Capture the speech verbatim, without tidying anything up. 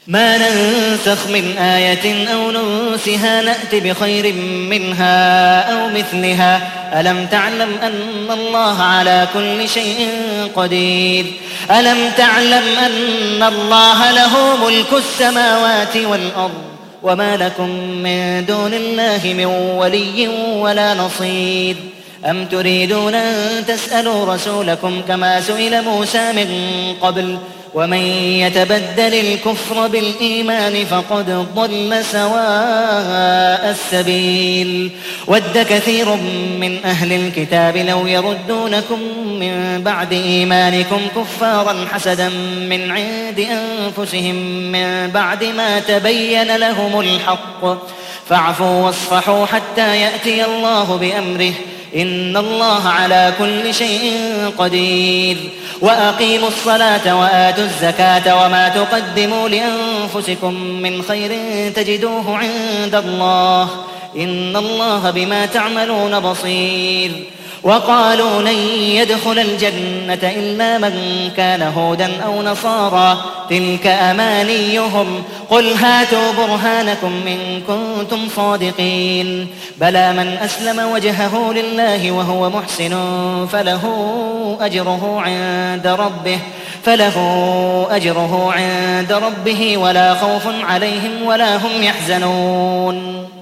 ما ننسخ من آية أو ننسها نأت بخير منها أو مثلها ألم تعلم أن الله على كل شيء قدير ألم تعلم أن الله له ملك السماوات والأرض وما لكم من دون الله من ولي ولا نصير أم تريدون أن تسألوا رسولكم كما سئل موسى من قبل ومن يتبدل الكفر بالإيمان فقد ضل سواء السبيل ود كثير من أهل الكتاب لو يردونكم من بعد إيمانكم كفارا حسدا من عند أنفسهم من بعد ما تبين لهم الحق فاعفوا واصفحوا حتى يأتي الله بأمره إن الله على كل شيء قدير وأقيموا الصلاة وآتوا الزكاة وما تقدموا لأنفسكم من خير تجدوه عند الله إن الله بما تعملون بصير وقالوا لن يدخل الجنة إلا من كان هودا أو نصارى تلك أمانيهم قل هاتوا برهانكم إن كنتم صادقين بلى من أسلم وجهه لله وهو محسن فله أجره عند ربه فله أجره عند ربه ولا خوف عليهم ولا هم يحزنون